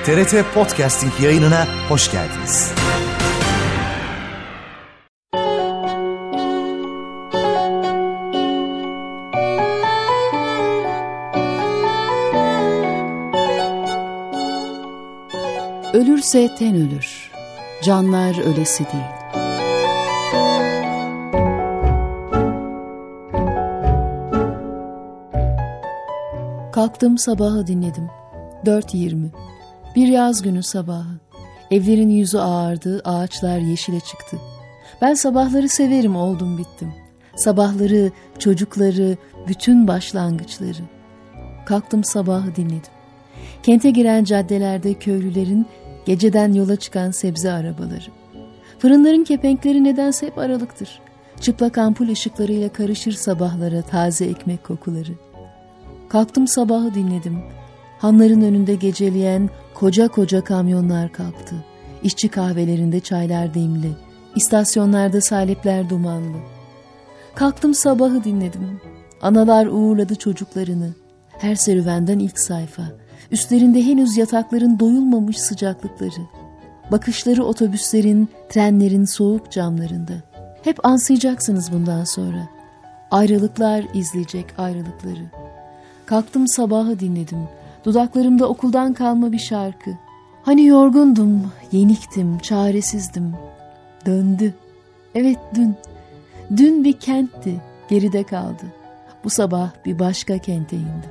TRT Podcasting yayınına hoş geldiniz. Ölürse ten ölür, canlar ölesi değil. Kalktım, sabahı dinledim. 4:20. Bir yaz günü sabahı. Evlerin yüzü ağardı, ağaçlar yeşile çıktı. Ben sabahları severim, oldum bittim. Sabahları, çocukları, bütün başlangıçları. Kalktım, sabahı dinledim. Kente giren caddelerde köylülerin, geceden yola çıkan sebze arabaları. Fırınların kepenkleri nedense hep aralıktır. Çıplak ampul ışıklarıyla karışır sabahlara taze ekmek kokuları. Kalktım, sabahı dinledim. Hanların önünde geceleyen koca koca kamyonlar kalktı. İşçi kahvelerinde çaylar demli, istasyonlarda salepler dumanlı. Kalktım, sabahı dinledim. Analar uğurladı çocuklarını. Her serüvenden ilk sayfa. Üstlerinde henüz yatakların doyulmamış sıcaklıkları. Bakışları otobüslerin, trenlerin soğuk camlarında. Hep ansayacaksınız bundan sonra. Ayrılıklar izleyecek ayrılıkları. Kalktım, sabahı dinledim. Dudaklarımda okuldan kalma bir şarkı. Hani yorgundum, yeniktim, çaresizdim. Döndü. Evet, dün. Dün bir kentti, geride kaldı. Bu sabah bir başka kente indim.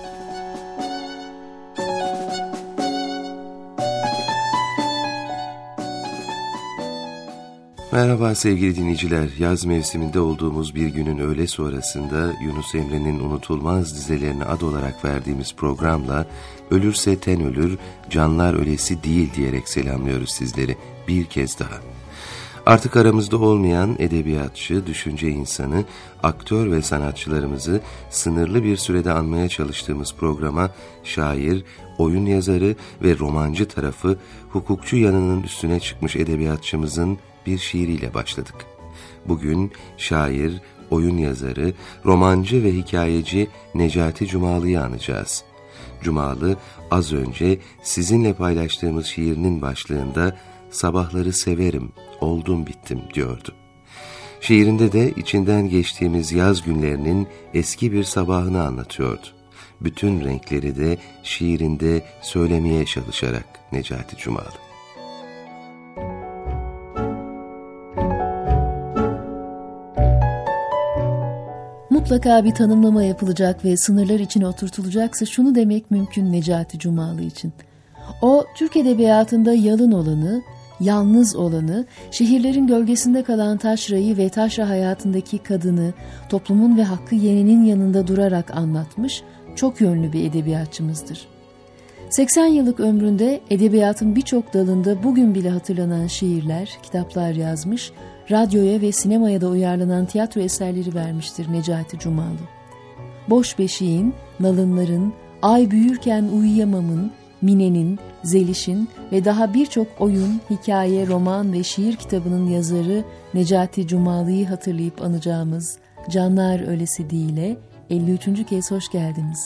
Merhaba sevgili dinleyiciler. Yaz mevsiminde olduğumuz bir günün öğle sonrasında Yunus Emre'nin unutulmaz dizelerine ad olarak verdiğimiz programla "Ölürse ten ölür, canlar ölesi değil" diyerek selamlıyoruz sizleri bir kez daha. Artık aramızda olmayan edebiyatçı, düşünce insanı, aktör ve sanatçılarımızı sınırlı bir sürede anmaya çalıştığımız programa şair, oyun yazarı ve romancı tarafı hukukçu yanının üstüne çıkmış edebiyatçımızın bir şiiriyle başladık. Bugün şair, oyun yazarı, romancı ve hikayeci Necati Cumalı'yı anacağız. Cumalı az önce sizinle paylaştığımız şiirinin başlığında "Sabahları severim, oldum bittim" diyordu. Şiirinde de içinden geçtiğimiz yaz günlerinin eski bir sabahını anlatıyordu. Bütün renkleri de şiirinde söylemeye çalışarak Necati Cumalı. Mutlaka bir tanımlama yapılacak ve sınırlar içine oturtulacaksa şunu demek mümkün Necati Cumalı için. O, Türk edebiyatında yalın olanı, yalnız olanı, şehirlerin gölgesinde kalan taşrayı ve taşra hayatındaki kadını, toplumun ve hakkı yenenin yanında durarak anlatmış, çok yönlü bir edebiyatçımızdır. 80 yıllık ömründe edebiyatın birçok dalında bugün bile hatırlanan şiirler, kitaplar yazmış, radyoya ve sinemaya da uyarlanan tiyatro eserleri vermiştir Necati Cumalı. Boş Beşiğin, Nalınların, Ay Büyürken Uyuyamam'ın, Mine'nin, Zeliş'in ve daha birçok oyun, hikaye, roman ve şiir kitabının yazarı Necati Cumalı'yı hatırlayıp anacağımız Canlar Ölesi Değil'e 53. kez hoş geldiniz.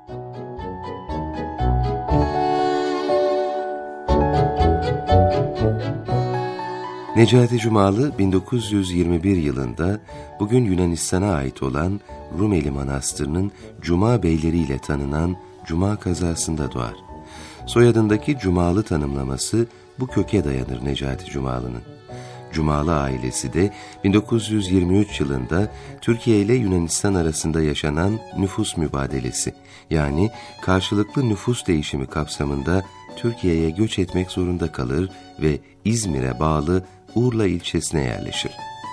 Necati Cumalı 1921 yılında bugün Yunanistan'a ait olan Rumeli Manastırı'nın Cuma beyleriyle tanınan Cuma kazasında doğar. Soyadındaki Cumalı tanımlaması bu köke dayanır Necati Cumalı'nın. Cumalı ailesi de 1923 yılında Türkiye ile Yunanistan arasında yaşanan nüfus mübadelesi, yani karşılıklı nüfus değişimi kapsamında Türkiye'ye göç etmek zorunda kalır ve İzmir'e bağlı Urla ilçesine yerleşir.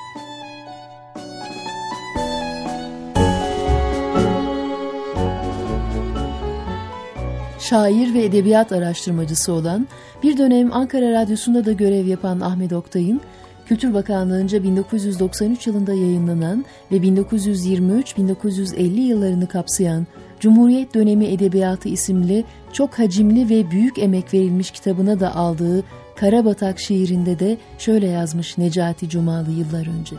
Şair ve edebiyat araştırmacısı olan, bir dönem Ankara Radyosu'nda da görev yapan Ahmet Oktay'ın, Kültür Bakanlığı'nca 1993 yılında yayınlanan ve 1923-1950 yıllarını kapsayan Cumhuriyet Dönemi Edebiyatı isimli çok hacimli ve büyük emek verilmiş kitabına da aldığı Karabatak şiirinde de şöyle yazmış Necati Cumalı yıllar önce.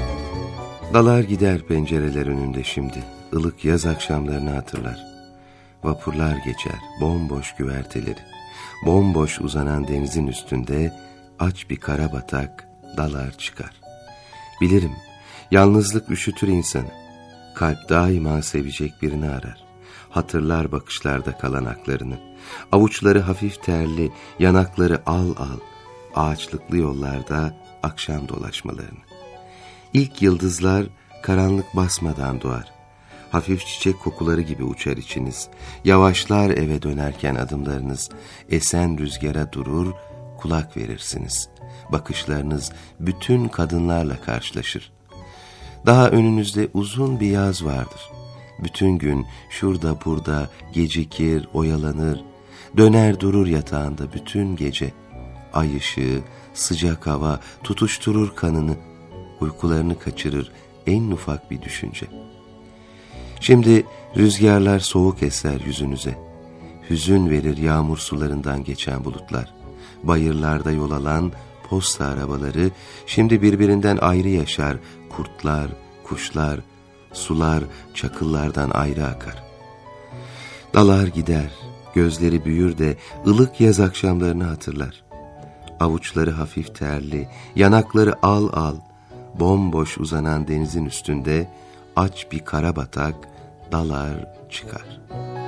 Dalar gider pencereler önünde şimdi, ılık yaz akşamlarını hatırlar. vapurlar geçer, bomboş güverteleri. Bomboş uzanan denizin üstünde aç bir kara batak, dalar çıkar. Bilirim, yalnızlık üşütür insanı. Kalp daima sevecek birini arar. Hatırlar bakışlarda kalan aklarını. Avuçları hafif terli, yanakları al al. Ağaçlıklı yollarda akşam dolaşmalarını. İlk yıldızlar karanlık basmadan doğar. Hafif çiçek kokuları gibi uçar içiniz. Yavaşlar eve dönerken adımlarınız. Esen rüzgara durur, kulak verirsiniz. Bakışlarınız bütün kadınlarla karşılaşır. Daha önünüzde uzun bir yaz vardır. Bütün gün şurada burada gecikir, oyalanır. Döner durur yatağında bütün gece. Ay ışığı, sıcak hava tutuşturur kanını. Uykularını kaçırır en ufak bir düşünce. Şimdi rüzgarlar soğuk eser yüzünüze. Hüzün verir yağmur sularından geçen bulutlar. Bayırlarda yol alan posta arabaları şimdi birbirinden ayrı yaşar. Kurtlar, kuşlar, sular çakıllardan ayrı akar. Dalar gider, gözleri büyür de ılık yaz akşamlarını hatırlar. Avuçları hafif terli, yanakları al al, bomboş uzanan denizin üstünde aç bir kara batak, dalar çıkar.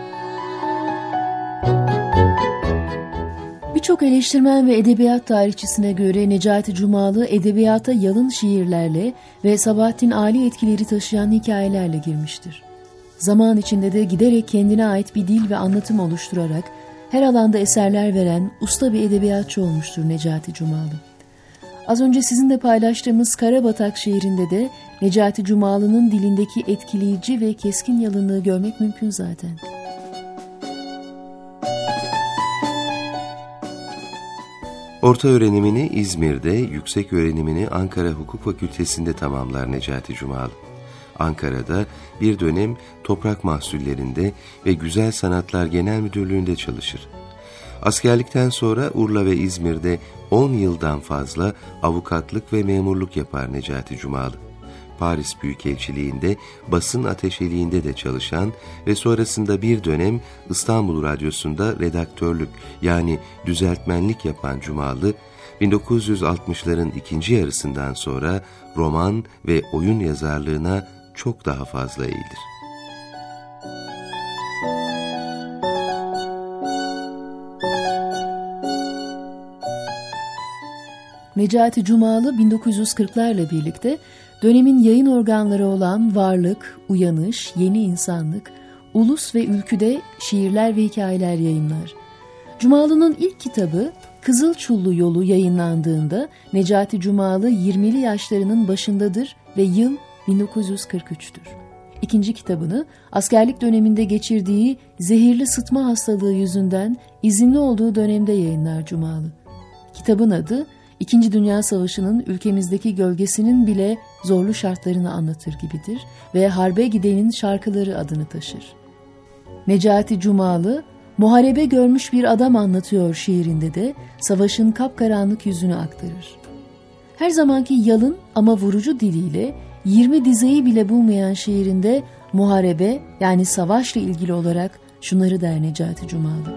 Birçok eleştirmen ve edebiyat tarihçisine göre Necati Cumalı edebiyata yalın şiirlerle ve Sabahattin Ali etkileri taşıyan hikayelerle girmiştir. Zaman içinde de giderek kendine ait bir dil ve anlatım oluşturarak her alanda eserler veren usta bir edebiyatçı olmuştur Necati Cumalı. Az önce sizinle paylaştığımız Karabatak şiirinde de Necati Cumalı'nın dilindeki etkileyici ve keskin yalınlığı görmek mümkün zaten. Orta öğrenimini İzmir'de, yüksek öğrenimini Ankara Hukuk Fakültesi'nde tamamlar Necati Cumalı. Ankara'da bir dönem Toprak Mahsullerinde ve Güzel Sanatlar Genel Müdürlüğü'nde çalışır. Askerlikten sonra Urla ve İzmir'de 10 yıldan fazla avukatlık ve memurluk yapar Necati Cumalı. Paris Büyükelçiliğinde, basın ateşeliğinde de çalışan ve sonrasında bir dönem İstanbul Radyosu'nda redaktörlük yani düzeltmenlik yapan Cumalı, 1960'ların ikinci yarısından sonra roman ve oyun yazarlığına çok daha fazla eğilir. Necati Cumalı 1940'larla birlikte dönemin yayın organları olan Varlık, Uyanış, Yeni İnsanlık, Ulus ve Ülkü'de şiirler ve hikayeler yayınlar. Cumalı'nın ilk kitabı Kızılçullu Yolu yayınlandığında Necati Cumalı 20'li yaşlarının başındadır ve yıl 1943'tür. İkinci kitabını askerlik döneminde geçirdiği zehirli sıtma hastalığı yüzünden izinli olduğu dönemde yayınlar Cumalı. Kitabın adı İkinci Dünya Savaşı'nın ülkemizdeki gölgesinin bile zorlu şartlarını anlatır gibidir ve Harbe Gidenin Şarkıları adını taşır. Necati Cumalı, muharebe görmüş bir adam anlatıyor şiirinde de savaşın kapkaranlık yüzünü aktarır. Her zamanki yalın ama vurucu diliyle 20 dizeyi bile bulmayan şiirinde muharebe yani savaşla ilgili olarak şunları der Necati Cumalı.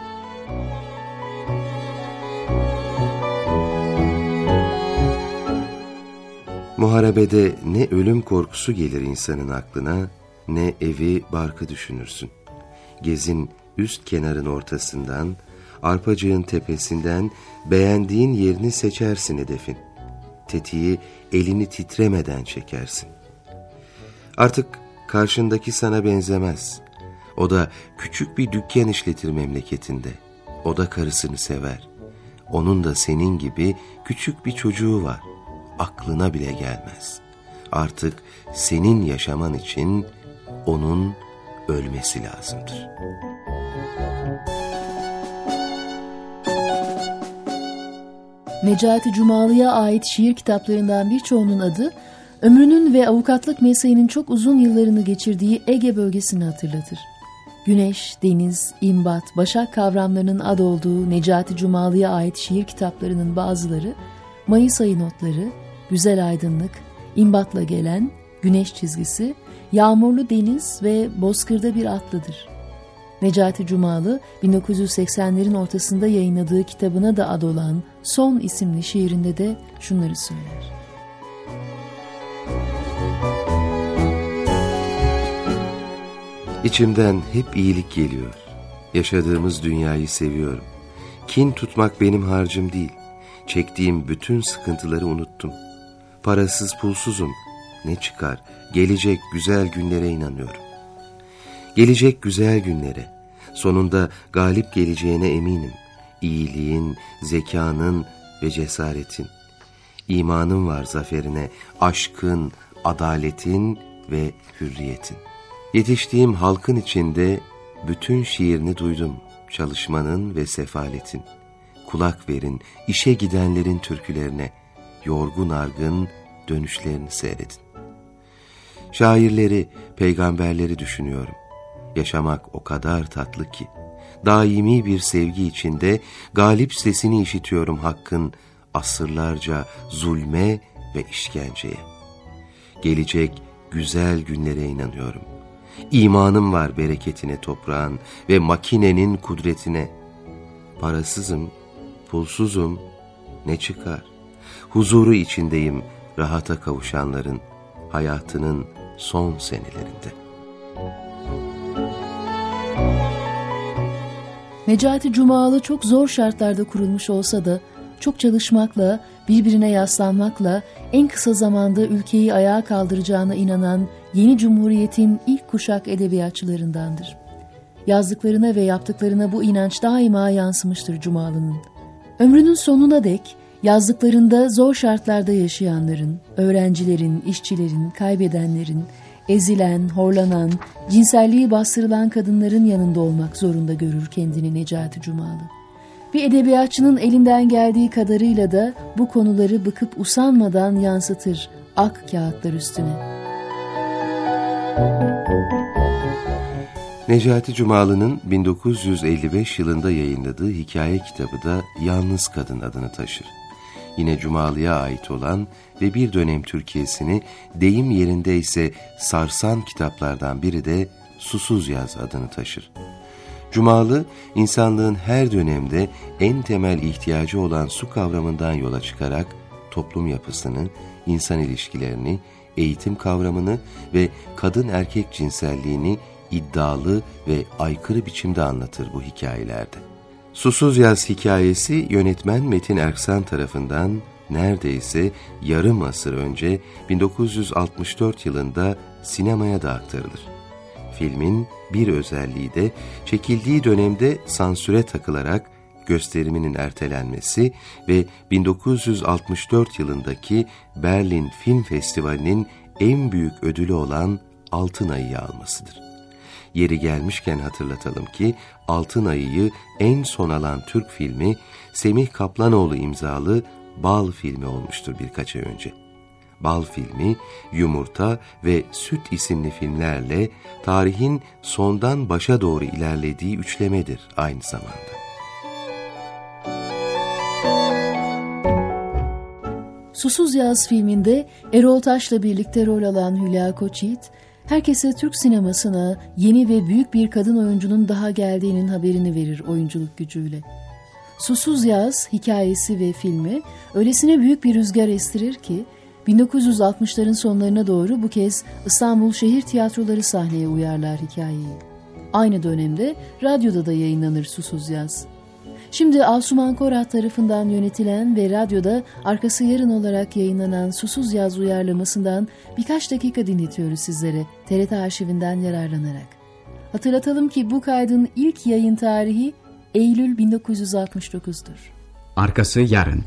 Muharebede ne ölüm korkusu gelir insanın aklına, ne evi barkı düşünürsün. Gezin üst kenarın ortasından, arpacığın tepesinden beğendiğin yerini seçersin hedefin. Tetiği elini titremeden çekersin. Artık karşındaki sana benzemez. O da küçük bir dükkan işletir memleketinde. O da karısını sever. Onun da senin gibi küçük bir çocuğu var. Aklına bile gelmez. Artık senin yaşaman için onun ölmesi lazımdır. Necati Cumalı'ya ait şiir kitaplarından birçoğunun adı, ömrünün ve avukatlık mesleğinin çok uzun yıllarını geçirdiği Ege bölgesini hatırlatır. Güneş, deniz, imbat, başak kavramlarının ad olduğu Necati Cumalı'ya ait şiir kitaplarının bazıları, Mayıs ayı notları, Güzel aydınlık, imbatla gelen, güneş çizgisi, yağmurlu deniz ve bozkırda bir atlıdır. Necati Cumalı 1980'lerin ortasında yayınladığı kitabına da ad olan Son isimli şiirinde de şunları söyler. İçimden hep iyilik geliyor. Yaşadığımız dünyayı seviyorum. Kin tutmak benim harcım değil. Çektiğim bütün sıkıntıları unuttum. Parasız pulsuzum. Ne çıkar? Gelecek güzel günlere inanıyorum. Gelecek güzel günlere. Sonunda galip geleceğine eminim. İyiliğin, zekanın ve cesaretin. İmanım var zaferine, aşkın, adaletin ve hürriyetin. Yetiştiğim halkın içinde bütün şiirini duydum. Çalışmanın ve sefaletin. Kulak verin işe gidenlerin türkülerine. Yorgun argın dönüşlerini seyredin. Şairleri, peygamberleri düşünüyorum. Yaşamak o kadar tatlı ki. Daimi bir sevgi içinde galip sesini işitiyorum hakkın asırlarca zulme ve işkenceye. Gelecek güzel günlere inanıyorum. İmanım var bereketine toprağın ve makinenin kudretine. Parasızım, pulsuzum, ne çıkar? Huzuru içindeyim rahata kavuşanların hayatının son senelerinde. Necati Cumalı çok zor şartlarda kurulmuş olsa da çok çalışmakla, birbirine yaslanmakla en kısa zamanda ülkeyi ayağa kaldıracağına inanan yeni cumhuriyetin ilk kuşak edebiyatçılarındandır. Yazdıklarına ve yaptıklarına bu inanç daima yansımıştır Cumalı'nın. Ömrünün sonuna dek yazdıklarında zor şartlarda yaşayanların, öğrencilerin, işçilerin, kaybedenlerin, ezilen, horlanan, cinselliği bastırılan kadınların yanında olmak zorunda görür kendini Necati Cumalı. Bir edebiyatçının elinden geldiği kadarıyla da bu konuları bıkıp usanmadan yansıtır ak kağıtlar üstüne. Necati Cumalı'nın 1955 yılında yayınladığı hikaye kitabı da Yalnız Kadın adını taşır. Yine Cumalı'ya ait olan ve bir dönem Türkiye'sini deyim yerinde ise sarsan kitaplardan biri de Susuz Yaz adını taşır. Cumalı, insanlığın her dönemde en temel ihtiyacı olan su kavramından yola çıkarak toplum yapısını, insan ilişkilerini, eğitim kavramını ve kadın erkek cinselliğini iddialı ve aykırı biçimde anlatır bu hikayelerde. Susuz Yaz hikayesi yönetmen Metin Erksan tarafından neredeyse yarım asır önce 1964 yılında sinemaya da aktarılır. Filmin bir özelliği de çekildiği dönemde sansüre takılarak gösteriminin ertelenmesi ve 1964 yılındaki Berlin Film Festivali'nin en büyük ödülü olan Altın Ayı'yı almasıdır. Yeri gelmişken hatırlatalım ki Altın Ayı'yı en son alan Türk filmi Semih Kaplanoğlu imzalı Bal filmi olmuştur birkaç ay önce. Bal filmi, Yumurta ve Süt isimli filmlerle tarihin sondan başa doğru ilerlediği üçlemedir aynı zamanda. Susuz Yaz filminde Erol Taş'la birlikte rol alan Hülya Koçyiğit, herkese Türk sinemasına yeni ve büyük bir kadın oyuncunun daha geldiğinin haberini verir oyunculuk gücüyle. Susuz Yaz hikayesi ve filmi öylesine büyük bir rüzgar estirir ki 1960'ların sonlarına doğru bu kez İstanbul Şehir Tiyatroları sahneye uyarlar hikayeyi. Aynı dönemde radyoda da yayınlanır Susuz Yaz. Şimdi Asuman Korat tarafından yönetilen ve radyoda arkası yarın olarak yayınlanan Susuz Yaz uyarlamasından birkaç dakika dinletiyoruz sizlere TRT arşivinden yararlanarak. Hatırlatalım ki bu kaydın ilk yayın tarihi Eylül 1969'dur. Arkası yarın.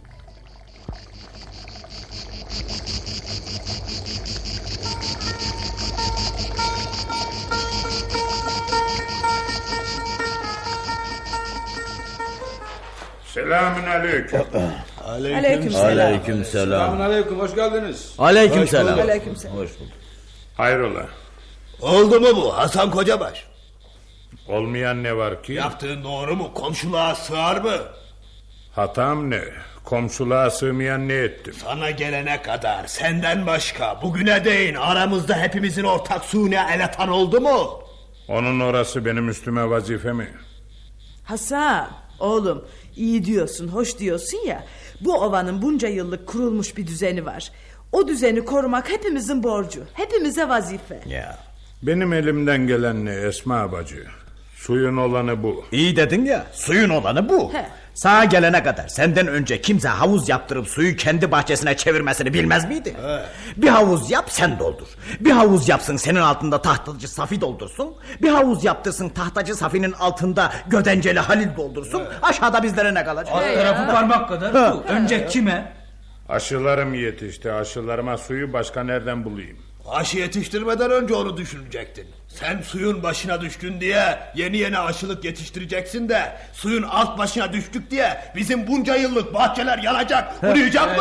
Selamünaleyküm. Aleykümselam. Aleykümselam. Selamünaleyküm, hoş geldiniz. Aleykümselam. Hoş bulduk. Hayrola? Oldu mu bu Hasan Kocabaş? Olmayan ne var ki? Yaptığın doğru mu? Komşuluğa sığar mı? Hatam ne? Komşuluğa sığmayan ne ettim? Sana gelene kadar senden başka bugüne değin aramızda hepimizin ortak suyuna el atan oldu mu? Onun orası benim üstüme vazife mi? Hasan, oğlum, iyi diyorsun, hoş diyorsun ya. Bu ovanın bunca yıllık kurulmuş bir düzeni var. O düzeni korumak hepimizin borcu, hepimize vazife. Ya. Benim elimden gelen ne Esma bacı? Suyun olanı bu. İyi dedin ya, suyun olanı bu. He. Sağa gelene kadar senden önce kimse havuz yaptırıp suyu kendi bahçesine çevirmesini bilmez miydi? Bir havuz yap, sen doldur. Bir havuz yapsın, senin altında tahtacı Safi doldursun. Bir havuz yaptırsın, tahtacı Safi'nin altında Gödenceli Halil doldursun. Aşağıda bizlere ne kalacak? Alt tarafı parmak kadar su. Önce kime? Aşılarım yetişti. Aşılarıma suyu başka nereden bulayım? Aşı yetiştirmeden önce onu düşünecektin. Sen suyun başına düştün diye yeni aşılık yetiştireceksin de suyun alt başına düştük diye bizim bunca yıllık bahçeler yanacak. Kuruyacak mı?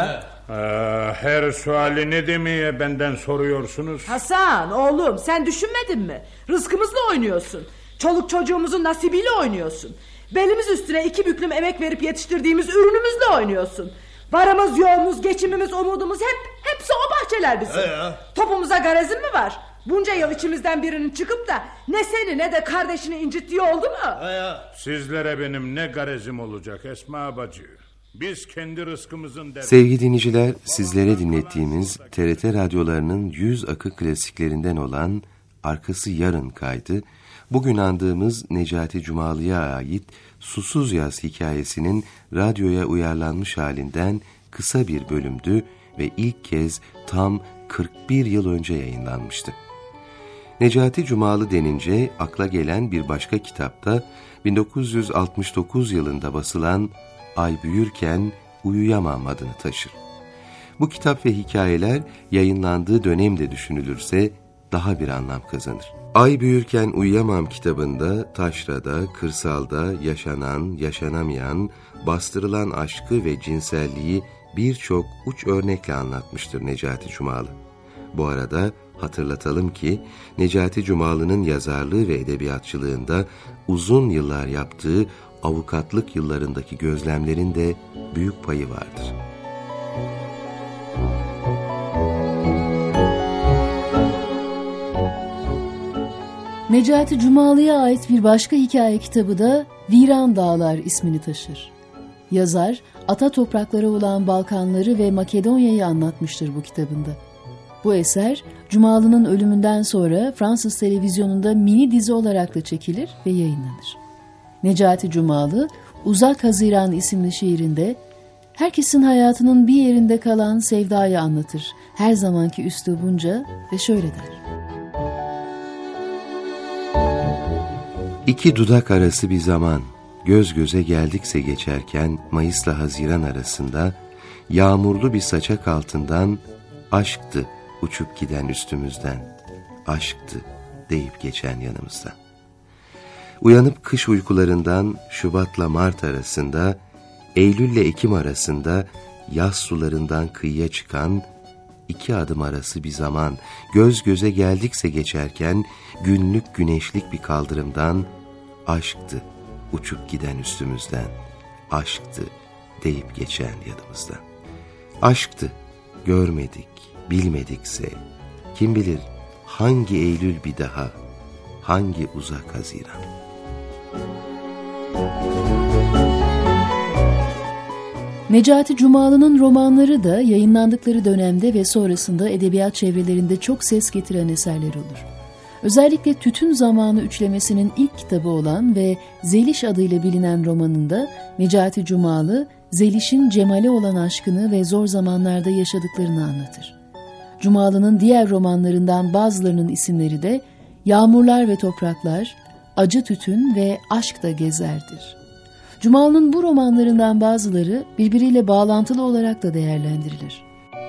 Her suali ne demeye benden soruyorsunuz? Hasan, oğlum, sen düşünmedin mi? Rızkımızla oynuyorsun. Çoluk çocuğumuzun nasibiyle oynuyorsun. Belimiz üstüne 2 büklüm emek verip yetiştirdiğimiz ürünümüzle oynuyorsun. Varımız, yoğumuz, geçimimiz, umudumuz hepsi o bahçeler bizim. Topumuza garezin mi var? Bunca yıl içimizden birinin çıkıp da ne seni ne de kardeşini incittiği oldu mu? Sizlere benim ne garezim olacak Esma bacı? Biz kendi rızkımızın Sevgili dinleyiciler, sizlere dinlettiğimiz TRT radyolarının 100 akı klasiklerinden olan Arkası Yarın kaydı, bugün andığımız Necati Cumalı'ya ait Susuz Yaz hikayesinin radyoya uyarlanmış halinden kısa bir bölümdü ve ilk kez tam 41 yıl önce yayınlanmıştı. Necati Cumalı denince akla gelen bir başka kitapta 1969 yılında basılan Ay Büyürken Uyuyamam adını taşır. Bu kitap ve hikayeler yayınlandığı dönemde düşünülürse daha bir anlam kazanır. Ay Büyürken Uyuyamam kitabında taşrada, kırsalda yaşanan, yaşanamayan, bastırılan aşkı ve cinselliği birçok uç örnekle anlatmıştır Necati Cumalı. Bu arada hatırlatalım ki Necati Cumalı'nın yazarlığı ve edebiyatçılığında uzun yıllar yaptığı avukatlık yıllarındaki gözlemlerin de büyük payı vardır. Necati Cumalı'ya ait bir başka hikaye kitabı da Viran Dağlar ismini taşır. Yazar, ata toprakları olan Balkanları ve Makedonya'yı anlatmıştır bu kitabında. Bu eser, Cumalı'nın ölümünden sonra Fransız televizyonunda mini dizi olarak da çekilir ve yayınlanır. Necati Cumalı, Uzak Haziran isimli şiirinde, herkesin hayatının bir yerinde kalan sevdayı anlatır, her zamanki üslubunca ve şöyle der. İki dudak arası bir zaman, göz göze geldikse geçerken Mayıs'la Haziran arasında, yağmurlu bir saçak altından, aşktı uçup giden üstümüzden, aşktı deyip geçen yanımızdan. Uyanıp kış uykularından Şubat'la Mart arasında, Eylül'le Ekim arasında, yaz sularından kıyıya çıkan, 2 adım arası bir zaman, göz göze geldikse geçerken, günlük güneşlik bir kaldırımdan, aşktı uçup giden üstümüzden, aşktı deyip geçen yanımızdan. Aşktı, görmedik, bilmedikse, kim bilir hangi Eylül bir daha, hangi uzak Haziran. Necati Cumalı'nın romanları da yayınlandıkları dönemde ve sonrasında edebiyat çevrelerinde çok ses getiren eserler olur. Özellikle Tütün Zamanı üçlemesinin ilk kitabı olan ve Zeliş adıyla bilinen romanında Necati Cumalı, Zeliş'in Cemal'e olan aşkını ve zor zamanlarda yaşadıklarını anlatır. Cumalı'nın diğer romanlarından bazılarının isimleri de Yağmurlar ve Topraklar, Acı Tütün ve Aşk da Gezer'dir. Cumalı'nın bu romanlarından bazıları birbiriyle bağlantılı olarak da değerlendirilir.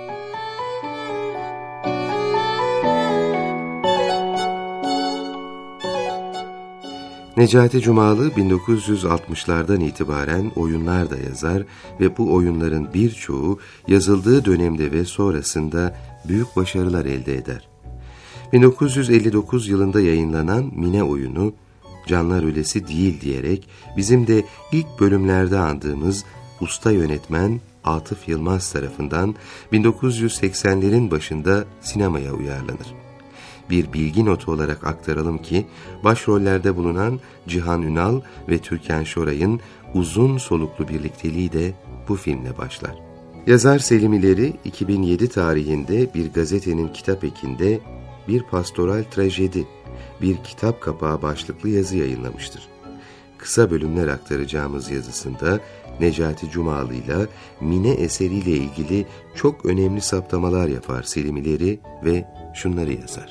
Necati Cumalı 1960'lardan itibaren oyunlar da yazar ve bu oyunların birçoğu yazıldığı dönemde ve sonrasında büyük başarılar elde eder. 1959 yılında yayınlanan Mine oyunu, Canlar Ölesi Değil diyerek bizim de ilk bölümlerde andığımız usta yönetmen Atıf Yılmaz tarafından 1980'lerin başında sinemaya uyarlanır. Bir bilgi notu olarak aktaralım ki başrollerde bulunan Cihan Ünal ve Türkan Şoray'ın uzun soluklu birlikteliği de bu filmle başlar. Yazar Selim İleri 2007 tarihinde bir gazetenin kitap ekinde bir pastoral trajedi, bir kitap kapağı başlıklı yazı yayınlamıştır. Kısa bölümler aktaracağımız yazısında Necati Cumalı'yla Mine eseriyle ilgili çok önemli saptamalar yapar Selim İleri ve şunları yazar.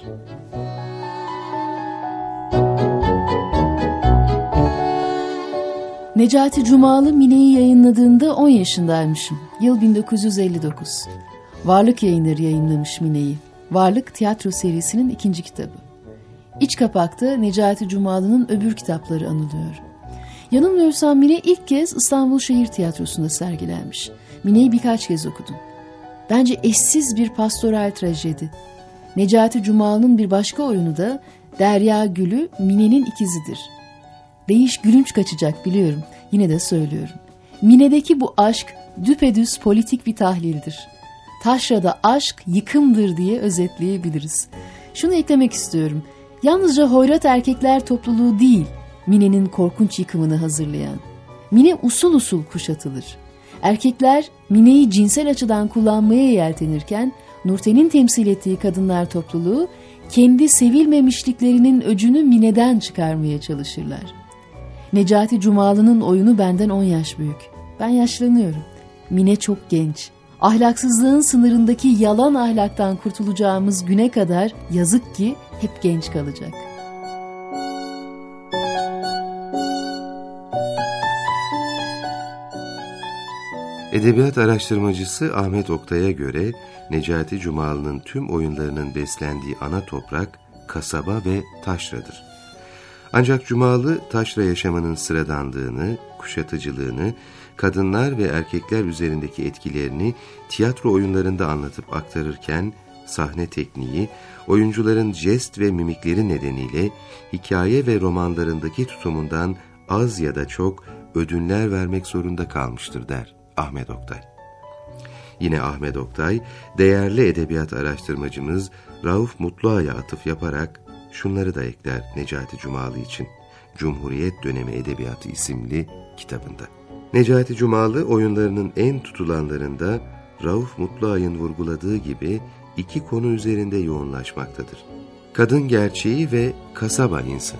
Necati Cumalı Mine'yi yayınladığında 10 yaşındaymışım. Yıl 1959. Varlık Yayınları yayınlamış Mine'yi. Varlık tiyatro serisinin 2. kitabı. İç kapakta Necati Cumalı'nın öbür kitapları anılıyor. Yanılmıyorsam Mine ilk kez İstanbul Şehir Tiyatrosu'nda sergilenmiş. Mine'yi birkaç kez okudum. Bence eşsiz bir pastoral trajedi. Necati Cumalı'nın bir başka oyunu da Derya Gülü Mine'nin ikizidir. Değiş gülünç kaçacak biliyorum. Yine de söylüyorum. Mine'deki bu aşk düpedüz politik bir tahlildir. Taşra'da aşk yıkımdır diye özetleyebiliriz. Şunu eklemek istiyorum. Yalnızca hoyrat erkekler topluluğu değil, Mine'nin korkunç yıkımını hazırlayan. Mine usul usul kuşatılır. Erkekler Mine'yi cinsel açıdan kullanmaya yeltenirken, Nurten'in temsil ettiği kadınlar topluluğu kendi sevilmemişliklerinin öcünü Mine'den çıkarmaya çalışırlar. Necati Cumalı'nın oyunu benden 10 yaş büyük. Ben yaşlanıyorum. Mine çok genç. Ahlaksızlığın sınırındaki yalan ahlaktan kurtulacağımız güne kadar yazık ki hep genç kalacak. Edebiyat araştırmacısı Ahmet Oktay'a göre Necati Cumalı'nın tüm oyunlarının beslendiği ana toprak kasaba ve taşradır. Ancak Cumalı taşra yaşamının sıradanlığını, kuşatıcılığını, kadınlar ve erkekler üzerindeki etkilerini tiyatro oyunlarında anlatıp aktarırken sahne tekniği, oyuncuların jest ve mimikleri nedeniyle hikaye ve romanlarındaki tutumundan az ya da çok ödünler vermek zorunda kalmıştır der Ahmet Oktay. Yine Ahmet Oktay, değerli edebiyat araştırmacımız Rauf Mutluağ'a atıf yaparak şunları da ekler Necati Cumalı için Cumhuriyet Dönemi Edebiyatı isimli kitabında. Necati Cumalı oyunlarının en tutulanlarında Rauf Mutluağ'ın vurguladığı gibi 2 konu üzerinde yoğunlaşmaktadır. Kadın gerçeği ve kasaba insanı.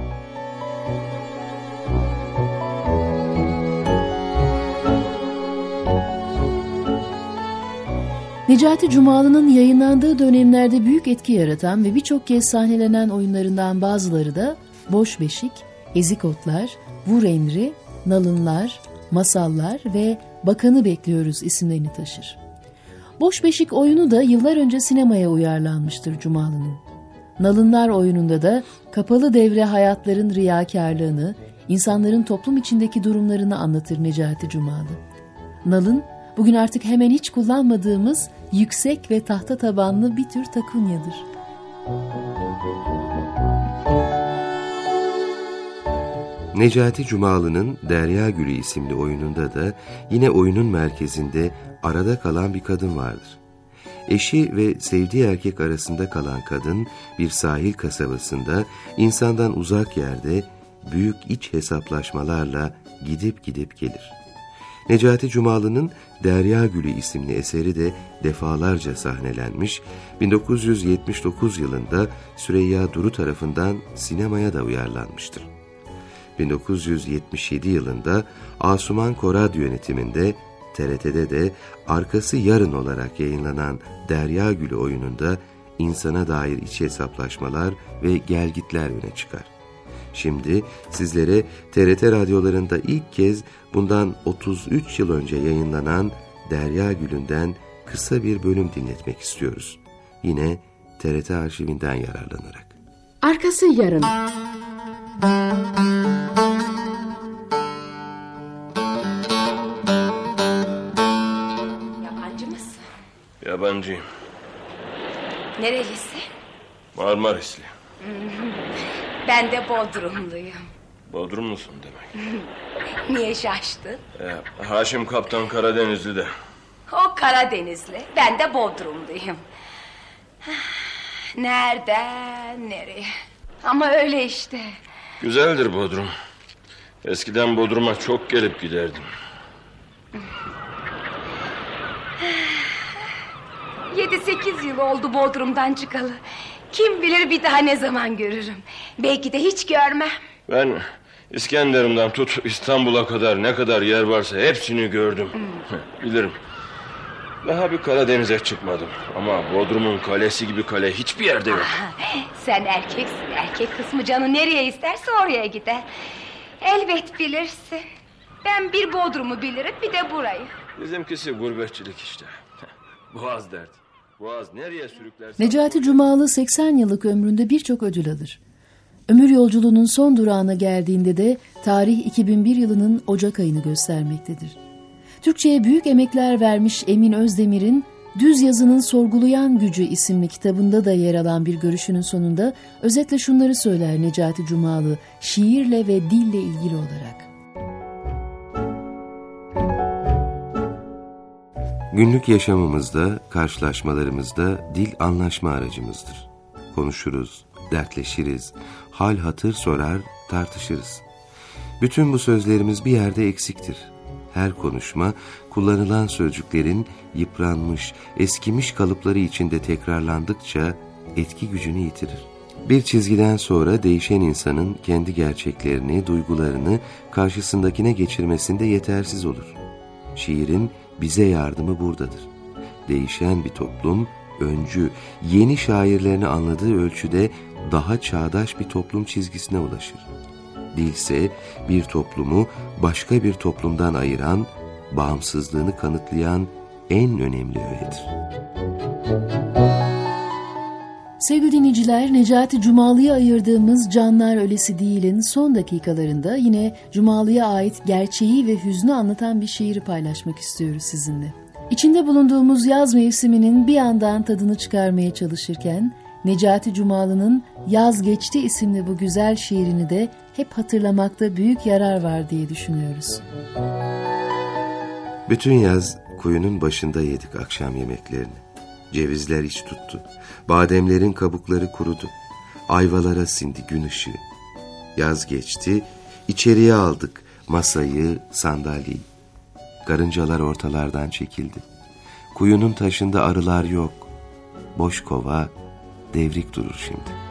Necati Cumalı'nın yayınlandığı dönemlerde büyük etki yaratan ve birçok kez sahnelenen oyunlarından bazıları da Boş Beşik, Ezik Otlar, Vur Emri, Nalınlar, Masallar ve Bakanı Bekliyoruz isimlerini taşır. Boş Beşik oyunu da yıllar önce sinemaya uyarlanmıştır Cumalı'nın. Nalınlar oyununda da kapalı devre hayatların riyakarlığını, insanların toplum içindeki durumlarını anlatır Necati Cumalı. Nalın, bugün artık hemen hiç kullanmadığımız yüksek ve tahta tabanlı bir tür takunyadır. Necati Cumalı'nın Derya Gülü isimli oyununda da yine oyunun merkezinde arada kalan bir kadın vardır. Eşi ve sevdiği erkek arasında kalan kadın bir sahil kasabasında insandan uzak yerde büyük iç hesaplaşmalarla gidip gelir. Necati Cumalı'nın Derya Gülü isimli eseri de defalarca sahnelenmiş, 1979 yılında Süreyya Duru tarafından sinemaya da uyarlanmıştır. 1977 yılında Asuman Korad yönetiminde TRT'de de Arkası Yarın olarak yayınlanan Derya Gülü oyununda insana dair iç hesaplaşmalar ve gelgitler öne çıkar. Şimdi sizlere TRT radyolarında ilk kez bundan 33 yıl önce yayınlanan Derya Gülü'nden kısa bir bölüm dinletmek istiyoruz. Yine TRT arşivinden yararlanarak. Arkası Yarın. Yabancı mısın? Yabancıyım. Nerelisin? Marmarisli. Ben de Bodrumluyum. Bodrumlusun demek. Niye şaştın? Haşim Kaptan Karadenizli de. O Karadenizli, ben de Bodrumluyum. Nereden nereye? Ama öyle işte. Güzeldir Bodrum. Eskiden Bodrum'a çok gelip giderdim. 7-8 yıl oldu Bodrum'dan çıkalı. Kim bilir bir daha ne zaman görürüm. Belki de hiç görmem. Ben İskenderun'dan tut İstanbul'a kadar ne kadar yer varsa hepsini gördüm. Bilirim. Daha bir Karadeniz'e çıkmadım. Ama Bodrum'un kalesi gibi kale hiçbir yerde yok. Sen erkeksin. Erkek kısmı canı nereye isterse oraya gider. Elbet bilirsin. Ben bir Bodrum'u bilirim, bir de burayı. Bizimkisi gurbetçilik işte. Boğaz dert. Boğaz nereye sürüklerse... Necati Cumalı 80 yıllık ömründe birçok ödül alır. Ömür yolculuğunun son durağına geldiğinde de tarih 2001 yılının Ocak ayını göstermektedir. Türkçe'ye büyük emekler vermiş Emin Özdemir'in Düz Yazının Sorgulayan Gücü isimli kitabında da yer alan bir görüşünün sonunda özetle şunları söyler Necati Cumalı şiirle ve dille ilgili olarak. Günlük yaşamımızda, karşılaşmalarımızda dil anlaşma aracımızdır. Konuşuruz, dertleşiriz, hal hatır sorar, tartışırız. Bütün bu sözlerimiz bir yerde eksiktir. Her konuşma, kullanılan sözcüklerin yıpranmış, eskimiş kalıpları içinde tekrarlandıkça etki gücünü yitirir. Bir çizgiden sonra değişen insanın kendi gerçeklerini, duygularını karşısındakine geçirmesinde yetersiz olur. Şiirin bize yardımı buradadır. Değişen bir toplum, öncü, yeni şairlerini anladığı ölçüde daha çağdaş bir toplum çizgisine ulaşır. Dilse bir toplumu başka bir toplumdan ayıran, bağımsızlığını kanıtlayan en önemli öğedir. Sevgili dinleyiciler, Necati Cumalı'ya ayırdığımız Canlar Ölesi Değil'in son dakikalarında yine Cumalı'ya ait gerçeği ve hüznü anlatan bir şiiri paylaşmak istiyoruz sizinle. İçinde bulunduğumuz yaz mevsiminin bir yandan tadını çıkarmaya çalışırken, Necati Cumalı'nın Yaz Geçti isimli bu güzel şiirini de hep hatırlamakta büyük yarar var diye düşünüyoruz. Bütün yaz kuyunun başında yedik akşam yemeklerini. Cevizler iç tuttu. Bademlerin kabukları kurudu. Ayvalara sindi gün ışığı. Yaz geçti, içeriye aldık masayı, sandalyeyi. Karıncalar ortalardan çekildi. Kuyunun taşında arılar yok. Boş kova devrik durur şimdi.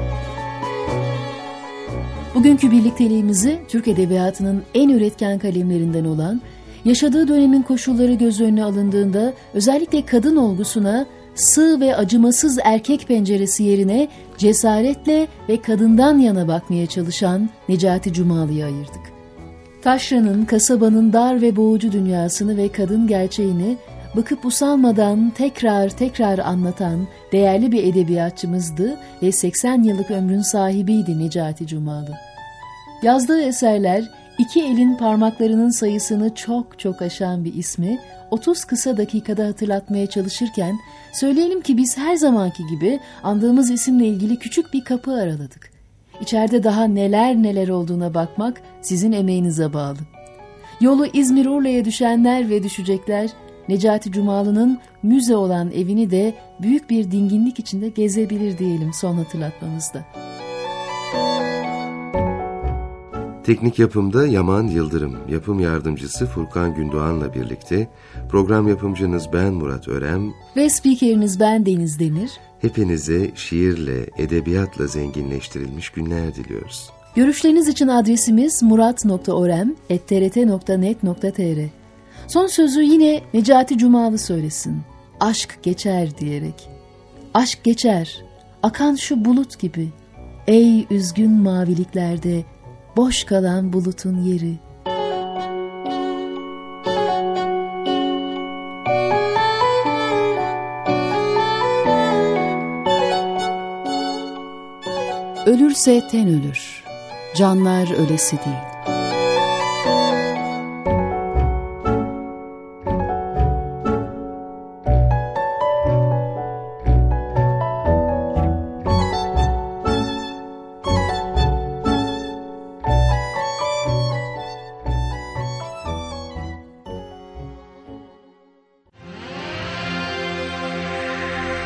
Bugünkü birlikteliğimizi Türk Edebiyatı'nın en üretken kalemlerinden olan, yaşadığı dönemin koşulları göz önüne alındığında özellikle kadın olgusuna sığ ve acımasız erkek penceresi yerine cesaretle ve kadından yana bakmaya çalışan Necati Cumalı'ya ayırdık. Taşra'nın, kasabanın dar ve boğucu dünyasını ve kadın gerçeğini bıkıp usanmadan tekrar anlatan değerli bir edebiyatçımızdı ve 80 yıllık ömrün sahibiydi Necati Cumalı. Yazdığı eserler iki elin parmaklarının sayısını çok aşan bir ismi 30 kısa dakikada hatırlatmaya çalışırken söyleyelim ki biz her zamanki gibi andığımız isimle ilgili küçük bir kapı araladık. İçeride daha neler olduğuna bakmak sizin emeğinize bağlı. Yolu İzmir-Urla'ya düşenler ve düşecekler Necati Cumalı'nın müze olan evini de büyük bir dinginlik içinde gezebilir diyelim son hatırlatmamızda. Teknik yapımda Yaman Yıldırım, yapım yardımcısı Furkan Gündoğan'la birlikte program yapımcınız ben Murat Örem ve spikeriniz ben Deniz Demir. Hepinize şiirle, edebiyatla zenginleştirilmiş günler diliyoruz. Görüşleriniz için adresimiz murat.orem@trt.net.tr. Son sözü yine Necati Cumalı söylesin. Aşk geçer diyerek. Aşk geçer, akan şu bulut gibi. Ey üzgün maviliklerde boş kalan bulutun yeri. Ölürse ten ölür, canlar ölesi değil.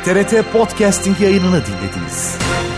TRT Podcasting yayınını dinlediniz.